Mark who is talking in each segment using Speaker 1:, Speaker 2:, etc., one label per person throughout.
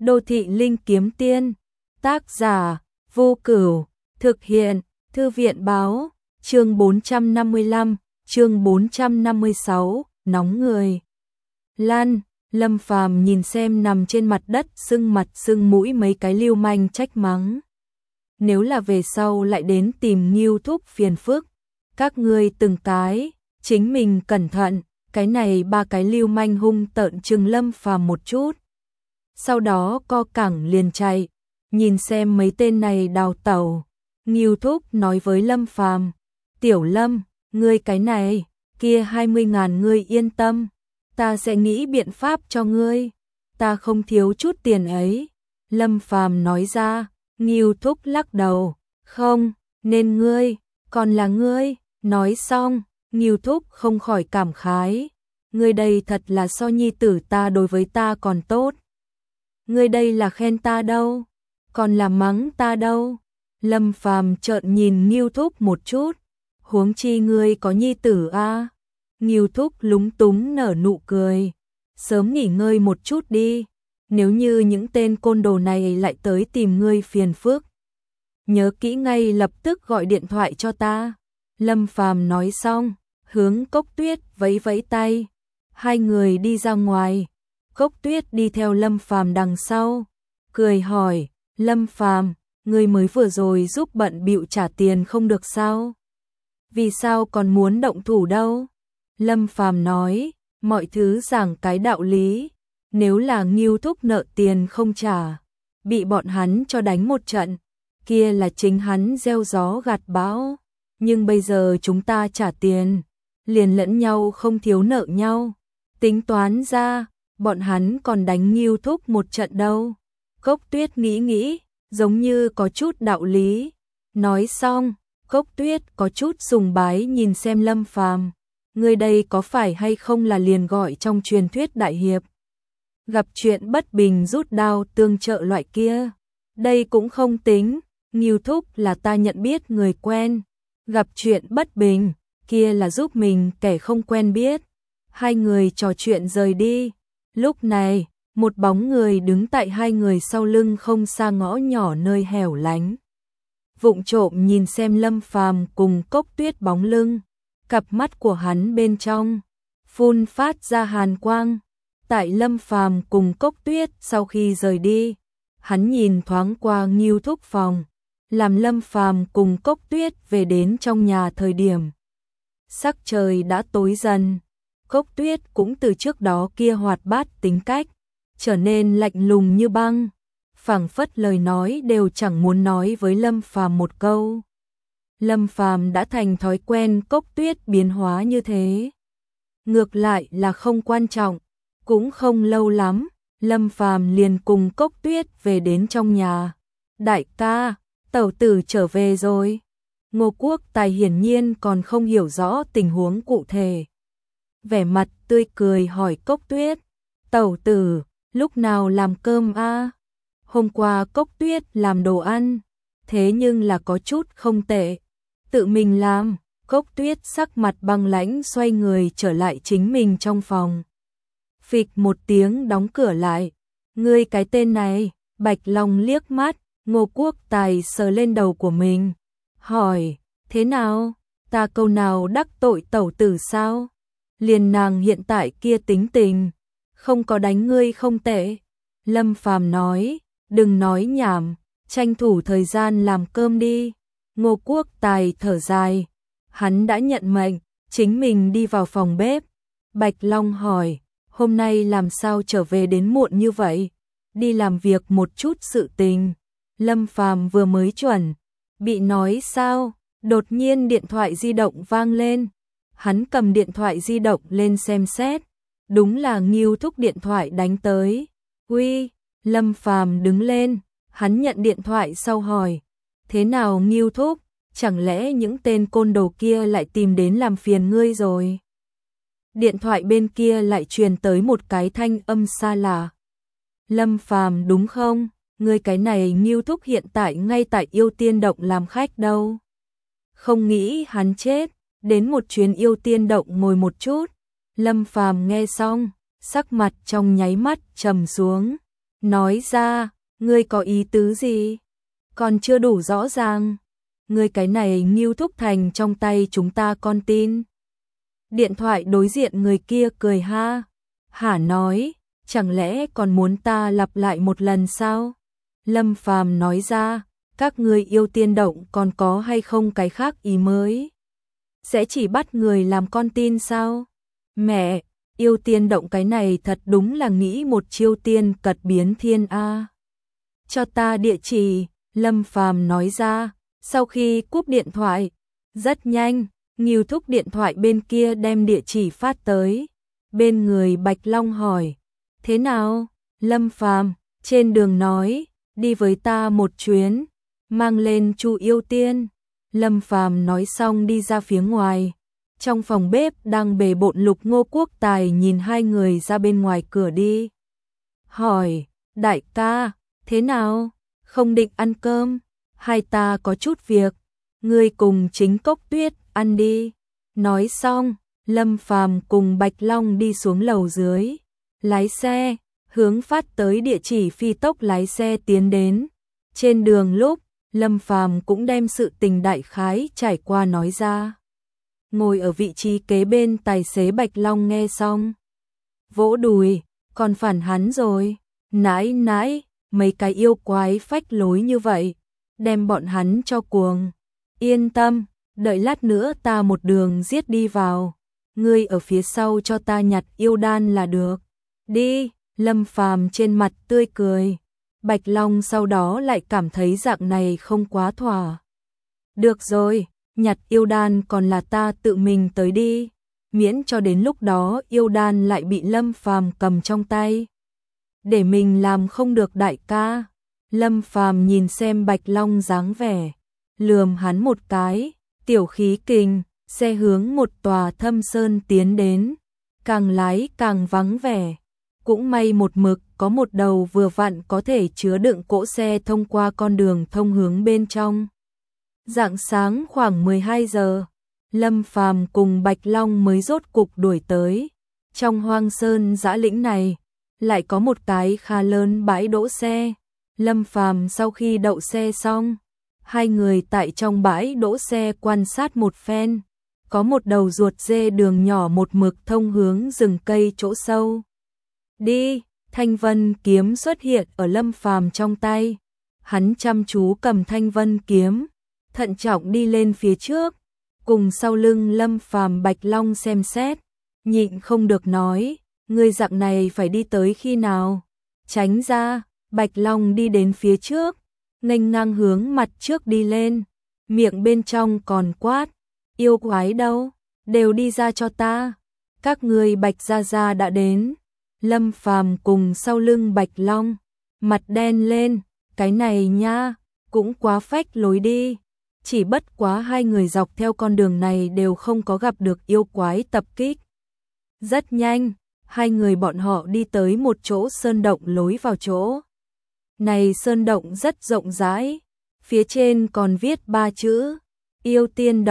Speaker 1: Đô thị linh kiếm tiên, tác giả Vô Cửu, thực hiện Thư viện báo, chương 455, chương 456, nóng người. Lan, Lâm Phàm nhìn xem nằm trên mặt đất sưng mặt sưng mũi mấy cái lưu manh trách mắng. Nếu là về sau lại đến tìm Ngưu Thúc phiền phức, các ngươi từng cái, chính mình cẩn thận, cái này ba cái lưu manh hung tợn trừng Lâm Phàm một chút. Sau đó co cẳng liền chạy, nhìn xem mấy tên này đào tẩu. Ngưu Thúc nói với Lâm Phàm, Tiểu Lâm, ngươi cái này, kia 20.000 ngươi yên tâm, ta sẽ nghĩ biện pháp cho ngươi, ta không thiếu chút tiền ấy. Lâm Phàm nói ra. Ngưu Thúc lắc đầu, không, nên ngươi, còn là ngươi. Nói xong, Ngưu Thúc không khỏi cảm khái, ngươi đây thật là so nhi tử ta đối với ta còn tốt. Ngươi đây là khen ta đâu, còn là mắng ta đâu. Lâm Phàm trợn nhìn Ngưu Thúc một chút, huống chi ngươi có nhi tử a. Ngưu Thúc lúng túng nở nụ cười, sớm nghỉ ngơi một chút đi, nếu như những tên côn đồ này lại tới tìm ngươi phiền phức, nhớ kỹ ngay lập tức gọi điện thoại cho ta. Lâm Phàm nói xong, hướng Cốc Tuyết vẫy vẫy tay, hai người đi ra ngoài. Cốc Tuyết đi theo Lâm Phàm đằng sau, cười hỏi, Lâm Phàm, ngươi mới vừa rồi giúp bận bịu trả tiền không được sao? Vì sao còn muốn động thủ đâu? Lâm Phàm nói, mọi thứ giảng cái đạo lý, nếu là Ngưu Thúc nợ tiền không trả, bị bọn hắn cho đánh một trận, kia là chính hắn gieo gió gặt bão, nhưng bây giờ chúng ta trả tiền, liền lẫn nhau không thiếu nợ nhau, tính toán ra, bọn hắn còn đánh Ngưu Thúc một trận đâu. Cốc Tuyết nghĩ nghĩ, giống như có chút đạo lý. Nói xong, Cốc Tuyết có chút sùng bái nhìn xem Lâm Phàm, người đây có phải hay không là liền gọi trong truyền thuyết đại hiệp, gặp chuyện bất bình rút đao tương trợ loại kia. Đây cũng không tính, Ngưu Thúc là ta nhận biết người quen, gặp chuyện bất bình, kia là giúp mình kẻ không quen biết. Hai người trò chuyện rời đi. Lúc này, một bóng người đứng tại hai người sau lưng không xa ngõ nhỏ nơi hẻo lánh. Vụng trộm nhìn xem Lâm Phàm cùng Cốc Tuyết bóng lưng, cặp mắt của hắn bên trong phun phát ra hàn quang. Tại Lâm Phàm cùng Cốc Tuyết sau khi rời đi, hắn nhìn thoáng qua Ngưu Thúc phòng, làm Lâm Phàm cùng Cốc Tuyết về đến trong nhà thời điểm sắc trời đã tối dần. Cốc Tuyết cũng từ trước đó kia hoạt bát tính cách, trở nên lạnh lùng như băng, phảng phất lời nói đều chẳng muốn nói với Lâm Phàm một câu. Lâm Phàm đã thành thói quen Cốc Tuyết biến hóa như thế. Ngược lại là không quan trọng, cũng không lâu lắm, Lâm Phàm liền cùng Cốc Tuyết về đến trong nhà. Đại ca, tẩu tử trở về rồi. Ngô Quốc Tài hiển nhiên còn không hiểu rõ tình huống cụ thể, vẻ mặt tươi cười hỏi Cốc Tuyết, tẩu tử, lúc nào làm cơm a? Hôm qua Cốc Tuyết làm đồ ăn, thế nhưng là có chút không tệ. Tự mình làm. Cốc Tuyết sắc mặt băng lãnh xoay người trở lại chính mình trong phòng. Phịch một tiếng đóng cửa lại. Ngươi cái tên này. Bạch Long liếc mắt, Ngô Quốc Tài sờ lên đầu của mình, hỏi, thế nào? Ta câu nào đắc tội tẩu tử sao? Liền nàng hiện tại kia tính tình, không có đánh ngươi không tệ. Lâm Phàm nói, đừng nói nhảm, tranh thủ thời gian làm cơm đi. Ngô Quốc Tài thở dài, hắn đã nhận mệnh, chính mình đi vào phòng bếp. Bạch Long hỏi, hôm nay làm sao trở về đến muộn như vậy? Đi làm việc một chút sự tình. Lâm Phàm vừa mới chuẩn bị nói sao, đột nhiên điện thoại di động vang lên. Hắn cầm điện thoại di động lên xem xét, đúng là Ngưu Thúc điện thoại đánh tới. Uy, Lâm Phàm đứng lên, hắn nhận điện thoại sau hỏi, thế nào Ngưu Thúc, chẳng lẽ những tên côn đồ kia lại tìm đến làm phiền ngươi rồi? Điện thoại bên kia lại truyền tới một cái thanh âm xa lạ. Lâm Phàm đúng không? Ngươi cái này Ngưu Thúc hiện tại ngay tại Yêu Tiên Động làm khách đâu. Không nghĩ hắn chết, đến một chuyến Yêu Tiên Động ngồi một chút. Lâm Phàm nghe xong, sắc mặt trong nháy mắt trầm xuống. nói ra, ngươi có ý tứ gì? Còn chưa đủ rõ ràng. Ngươi cái này Ngưu Thúc Thành trong tay chúng ta con tin. Điện thoại đối diện người kia cười ha hả nói, chẳng lẽ còn muốn ta lặp lại một lần sao? Lâm Phàm nói ra, các ngươi yêu tiên động còn có hay không cái khác ý mới? Sẽ chỉ bắt người làm con tin sao? Mẹ, yêu tiên động cái này thật đúng là nghĩ một chiêu tiên cật biến thiên a. Cho ta địa chỉ, Lâm Phàm nói ra, sau khi cúp điện thoại. Rất nhanh, Ngưu Thúc điện thoại bên kia đem địa chỉ phát tới. Bên người Bạch Long hỏi, thế nào? Lâm Phàm trên đường nói, đi với ta một chuyến, mang lên Chu yêu tiên. Lâm Phàm nói xong đi ra phía ngoài. Trong phòng bếp đang bề bộn Lục Ngô Quốc Tài nhìn hai người ra bên ngoài cửa đi. Hỏi, đại ca, thế nào? Không định ăn cơm? Hai ta có chút việc, ngươi cùng Chính Cốc Tuyết ăn đi. Nói xong, Lâm Phàm cùng Bạch Long đi xuống lầu dưới, lái xe, hướng phát tới địa chỉ phi tốc lái xe tiến đến. Trên đường lúc, Lâm Phàm cũng đem sự tình đại khái trải qua nói ra. Ngồi ở vị trí kế bên tài xế Bạch Long nghe xong, vỗ đùi, còn phản hắn rồi, nãi nãi, mấy cái yêu quái phách lối như vậy, đem bọn hắn cho cuồng. Yên tâm, đợi lát nữa ta một đường giết đi vào, ngươi ở phía sau cho ta nhặt yêu đan là được. Đi, Lâm Phàm trên mặt tươi cười. Bạch Long sau đó lại cảm thấy dạng này không quá thỏa. Được rồi, nhặt yêu đan còn là ta tự mình tới đi, miễn cho đến lúc đó yêu đan lại bị Lâm Phàm cầm trong tay. Để mình làm không được đại ca. Lâm Phàm nhìn xem Bạch Long dáng vẻ, lườm hắn một cái, tiểu khí kình, xe hướng một tòa thâm sơn tiến đến, càng lái càng vắng vẻ. Cũng may một mực có một đầu vừa vặn có thể chứa đựng cỗ xe thông qua con đường thông hướng bên trong. Rạng sáng khoảng 12 giờ, Lâm Phàm cùng Bạch Long mới rốt cục đuổi tới. Trong hoang sơn dã lĩnh này, lại có một cái khá lớn bãi đỗ xe. Lâm Phàm sau khi đậu xe xong, hai người tại trong bãi đỗ xe quan sát một phen. Có một đầu ruột dê đường nhỏ một mực thông hướng rừng cây chỗ sâu. Đi, Thanh Vân kiếm xuất hiện ở Lâm Phàm trong tay. Hắn chăm chú cầm Thanh Vân kiếm, thận trọng đi lên phía trước, cùng sau lưng Lâm Phàm Bạch Long xem xét, nhịn không được nói, ngươi dạng này phải đi tới khi nào? Tránh ra, Bạch Long đi đến phía trước, nghênh ngang hướng mặt trước đi lên, miệng bên trong còn quát, yêu quái đâu, đều đi ra cho ta, các ngươi Bạch gia gia đã đến. Lâm Phàm cùng sau lưng Bạch Long, mặt đen lên, cái này nha, cũng quá phách lối đi. Chỉ bất quá hai người dọc theo con đường này đều không có gặp được yêu quái tập kích. Rất nhanh, hai người bọn họ đi tới một chỗ sơn động lối vào chỗ. Này sơn động rất rộng rãi, phía trên còn viết 3 chữ, yêu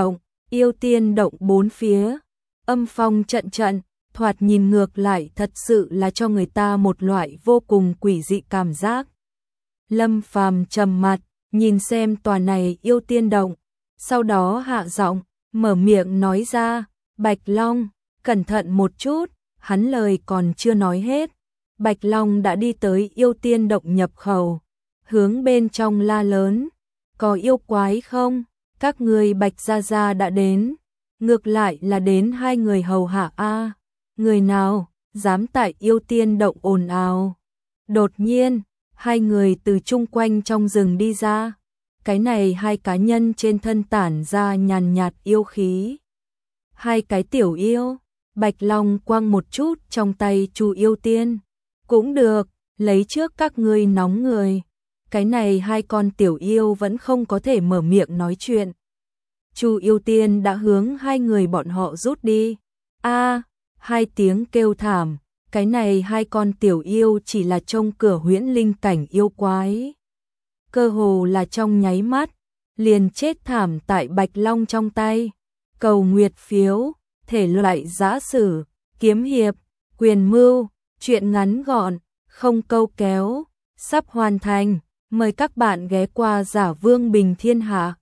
Speaker 1: tiên động bốn phía, âm phong trận trận, thoạt nhìn ngược lại thật sự là cho người ta một loại vô cùng quỷ dị cảm giác. Lâm Phàm trầm mặt, nhìn xem tòa này yêu tiên động, sau đó hạ giọng, mở miệng nói ra, Bạch Long, cẩn thận một chút, hắn lời còn chưa nói hết. Bạch Long đã đi tới yêu tiên động nhập khẩu, hướng bên trong la lớn, có yêu quái không? Các người Bạch gia gia đã đến, ngược lại là đến hai người hầu hạ a. Người nào dám tại yêu tiên động ồn ào? Đột nhiên, hai người từ chung quanh trong rừng đi ra. Cái này hai cá nhân trên thân tản ra nhàn nhạt yêu khí. Hai cái tiểu yêu, Bạch Long quăng một chút trong tay Chu yêu tiên. Cũng được, lấy trước các ngươi nóng người. Cái này hai con tiểu yêu vẫn không có thể mở miệng nói chuyện. Chu yêu tiên đã hướng hai người bọn họ rút đi. A, hai tiếng kêu thảm, cái này hai con tiểu yêu chỉ là trông cửa huyễn linh cảnh yêu quái. Cơ hồ là trong nháy mắt, liền chết thảm tại Bạch Long trong tay. Cầu nguyệt phiếu, thể loại giã sử, kiếm hiệp, quyền mưu, truyện ngắn gọn, không câu kéo, sắp hoàn thành. Mời các bạn ghé qua Giả Vương Bình Thiên Hạ.